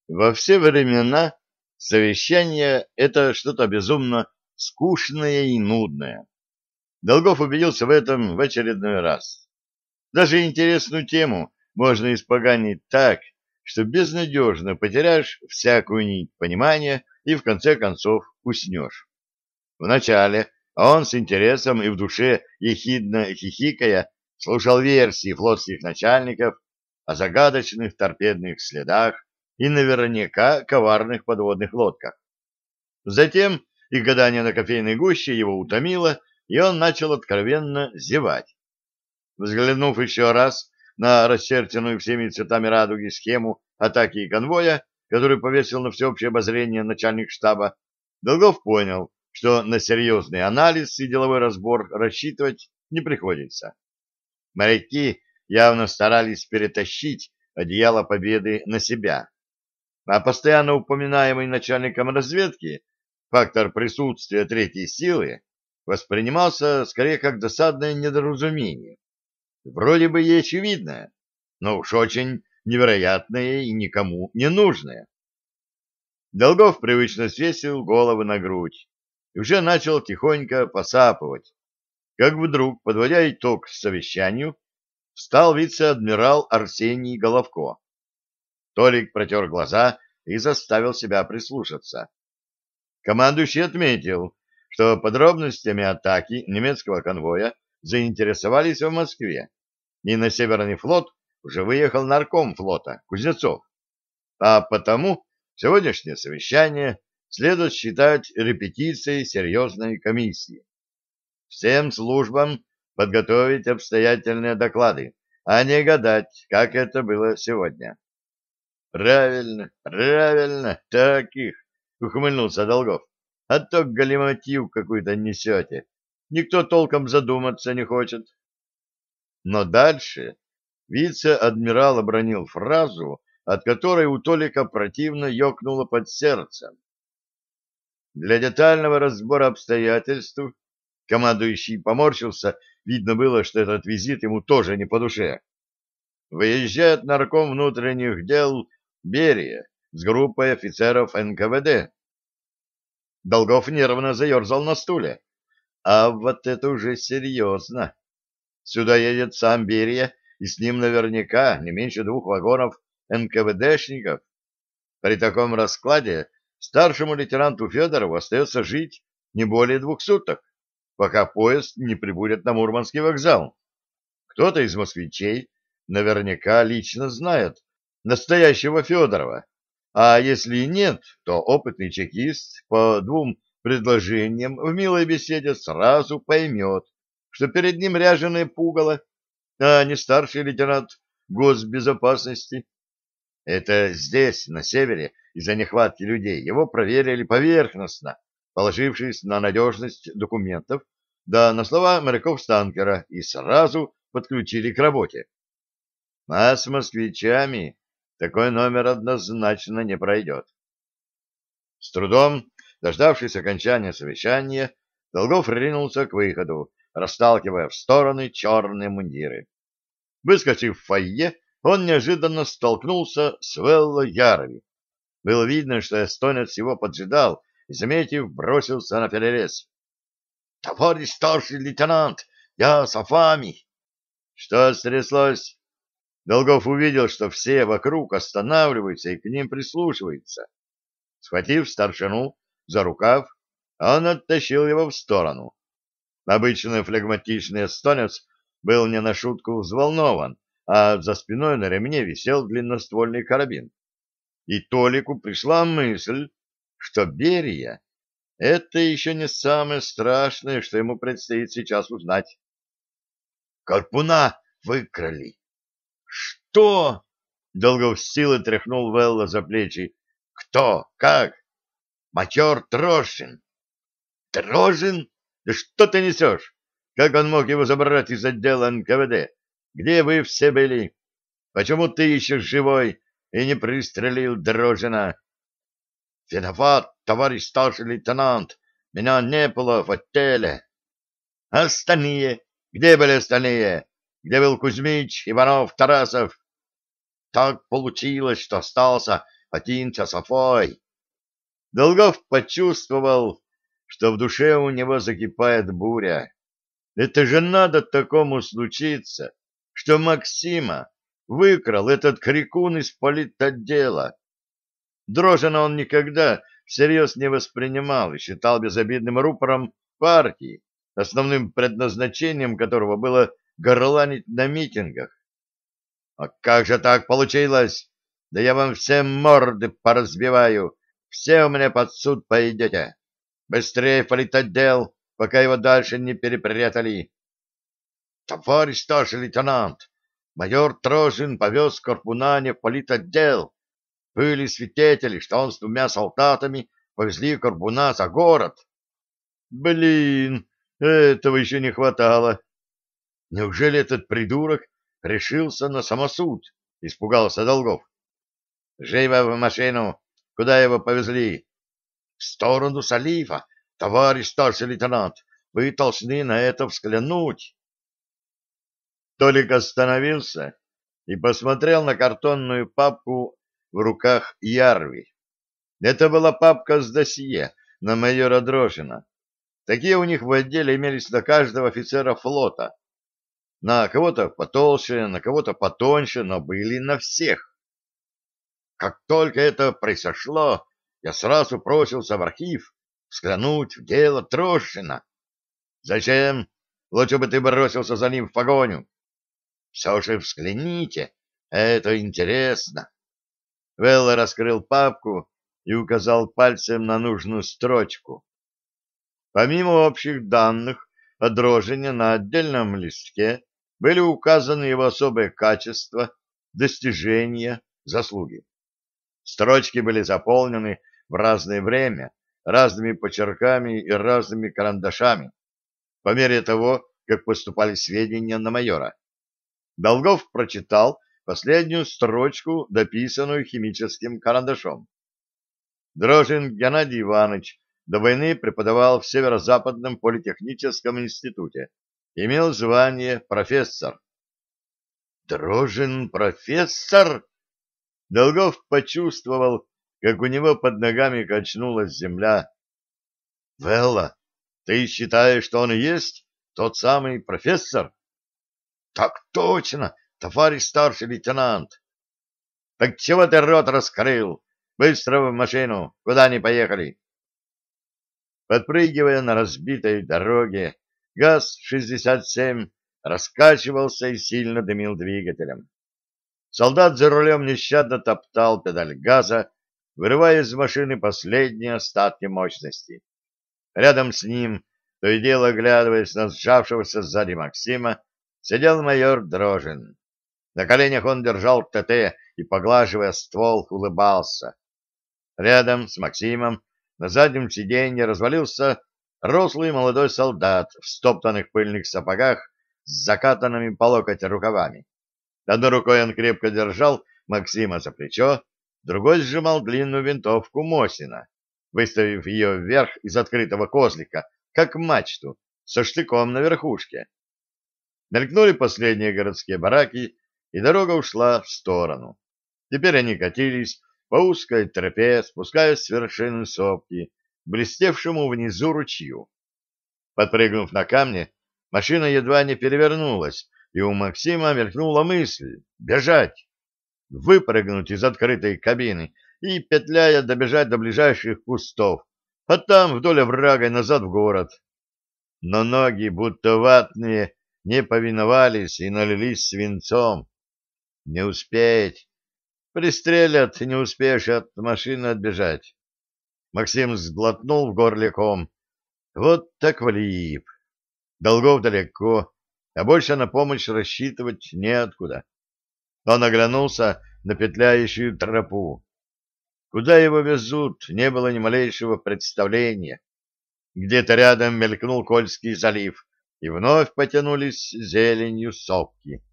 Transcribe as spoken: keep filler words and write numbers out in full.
Во все времена совещание — это что-то безумно скучное и нудное. Долгов убедился в этом в очередной раз. Даже интересную тему можно испоганить так, что безнадежно потеряешь всякую нить понимания и в конце концов уснешь. Вначале он с интересом и в душе ехидно хихикая слушал версии флотских начальников о загадочных торпедных следах и наверняка коварных подводных лодках. Затем и гадание на кофейной гуще его утомило, и он начал откровенно зевать. Взглянув еще раз на расчерченную всеми цветами радуги схему атаки конвоя, который повесил на всеобщее обозрение начальник штаба, Долгов понял, что на серьезный анализ и деловой разбор рассчитывать не приходится. Моряки явно старались перетащить одеяло победы на себя, а постоянно упоминаемый начальником разведки фактор присутствия третьей силы воспринимался скорее как досадное недоразумение. Вроде бы и очевидное, но уж очень невероятное и никому не нужное. Долгов привычно свесил голову на грудь и уже начал тихонько посапывать, как вдруг, подводя итог совещанию, встал вице-адмирал Арсений Головко. Толик протер глаза и заставил себя прислушаться. Командующий отметил, что подробностями атаки немецкого конвоя заинтересовались в Москве, и на Северный флот уже выехал нарком флота Кузнецов, а потому сегодняшнее совещание следует считать репетицией серьезной комиссии. Всем службам подготовить обстоятельные доклады, а не гадать, как это было сегодня. — Правильно, правильно, таких, — ухмыльнулся Долгов. — А то галиматью какую-то несете. Никто толком задуматься не хочет. Но дальше вице-адмирал обронил фразу, от которой у Толика противно ёкнуло под сердцем. Для детального разбора обстоятельств командующий поморщился, видно было, что этот визит ему тоже не по душе. Выезжает нарком внутренних дел Берия с группой офицеров эн ка вэ дэ. Долгов нервно заерзал на стуле. А вот это уже серьезно. Сюда едет сам Берия, и с ним наверняка не меньше двух вагонов эн ка вэ дэшников. При таком раскладе старшему лейтенанту Федорову остается жить не более двух суток, пока поезд не прибудет на Мурманский вокзал. Кто-то из москвичей наверняка лично знает настоящего Федорова, а если и нет, то опытный чекист по двум предложениям в милой беседе сразу поймет, что перед ним ряженое пугало, а не старший лейтенант госбезопасности. Это здесь, на севере, из-за нехватки людей, его проверили поверхностно, положившись на надежность документов, да на слова моряков-станкера, и сразу подключили к работе. А с москвичами такой номер однозначно не пройдет. С трудом, дождавшись окончания совещания, Долгов ринулся к выходу, расталкивая в стороны черные мундиры. Выскочив в фойе, он неожиданно столкнулся с Велло Ярови. Было видно, что эстонец его поджидал и, заметив, бросился на перерез. — Товарищ старший лейтенант, я с Афами! — Что стряслось? Долгов увидел, что все вокруг останавливаются и к ним прислушиваются. Схватив старшину за рукав, он оттащил его в сторону. Обычно флегматичный эстонец был не на шутку взволнован, а за спиной на ремне висел длинноствольный карабин. И Толику пришла мысль, что Берия — это еще не самое страшное, что ему предстоит сейчас узнать. «Карпуна выкрали!» «Что?» — Долгов с силой тряхнул Велла за плечи. «Кто? Как?» «Майор Трошин». «Трошин? Да что ты несешь? Как он мог его забрать из отдела эн ка вэ дэ? Где вы все были? Почему ты еще живой и не пристрелил Дрожина?» «Виноват, товарищ старший лейтенант. Меня не было в отделе». «Остальные? Где были остальные? Где был Кузьмич, Иванов, Тарасов?» «Так получилось, что остался один часовой. Долгов почувствовал, что в душе у него закипает буря. Это же надо такому случиться, что Максима выкрал этот крикун из политотдела. Дрожина он никогда всерьез не воспринимал и считал безобидным рупором партии, основным предназначением которого было горланить на митингах. А как же так получилось? Да я вам все морды поразбиваю, все у меня под суд пойдете. Быстрее в политотдел, пока его дальше не перепрятали. Товарищ старший лейтенант, майор Трожин повез Карпуна не в политотдел. Были свидетели, что он с двумя солдатами повезли Карпуна за город. Блин, этого еще не хватало. Неужели этот придурок решился на самосуд? Испугался Долгов. Живо в машину. Куда его повезли? В сторону Салифа. Товарищ старший лейтенант, вы должны на это взглянуть. Толик остановился и посмотрел на картонную папку в руках Ярви. Это была папка с досье на майора Дрожина. Такие у них в отделе имелись на каждого офицера флота. На кого-то потолще, на кого-то потоньше, но были на всех. Как только это произошло, я сразу бросился в архив взглянуть в дело Трошина. Зачем? Лучше бы ты бросился за ним в погоню. Все же взгляните, это интересно. Вэлла раскрыл папку и указал пальцем на нужную строчку. Помимо общих данных о Дрожине на отдельном листке были указаны его особые качества, достижения, заслуги. Строчки были заполнены в разное время разными почерками и разными карандашами, по мере того, как поступали сведения на майора. Долгов прочитал последнюю строчку, дописанную химическим карандашом. Дрожин Геннадий Иванович до войны преподавал в Северо-Западном политехническом институте, имел звание профессор. Дрожин профессор? Долгов почувствовал, как у него под ногами качнулась земля. Велла, ты считаешь, что он и есть тот самый профессор? Так точно, товарищ старший лейтенант. Так чего ты рот раскрыл? Быстро в машину, куда они поехали? Подпрыгивая на разбитой дороге, ГАЗ шестьдесят семь раскачивался и сильно дымил двигателем. Солдат за рулем нещадно топтал педаль газа, вырывая из машины последние остатки мощности. Рядом с ним, то и дело оглядываясь на сжавшегося сзади Максима, сидел майор Дрожин. На коленях он держал ТТ и, поглаживая ствол, улыбался. Рядом с Максимом на заднем сиденье развалился рослый молодой солдат в стоптанных пыльных сапогах с закатанными по локоть рукавами. Одной рукой он крепко держал Максима за плечо, другой сжимал длинную винтовку Мосина, выставив ее вверх из открытого козлика, как мачту, со штыком на верхушке. Мелькнули последние городские бараки, и дорога ушла в сторону. Теперь они катились по узкой тропе, спускаясь с вершины сопки, к блестевшему внизу ручью. Подпрыгнув на камни, машина едва не перевернулась, и у Максима мелькнула мысль — бежать, выпрыгнуть из открытой кабины и, петляя, добежать до ближайших кустов, а там вдоль оврага и назад в город. Но ноги, будто ватные, не повиновались и налились свинцом. Не успеть. Пристрелят, не успеешь от машины отбежать. Максим сглотнул в горле ком. Вот так влип. Долгов далеко, а больше на помощь рассчитывать неоткуда. Он оглянулся на петляющую тропу. Куда его везут, не было ни малейшего представления. Где-то рядом мелькнул Кольский залив, и вновь потянулись зеленью сопки.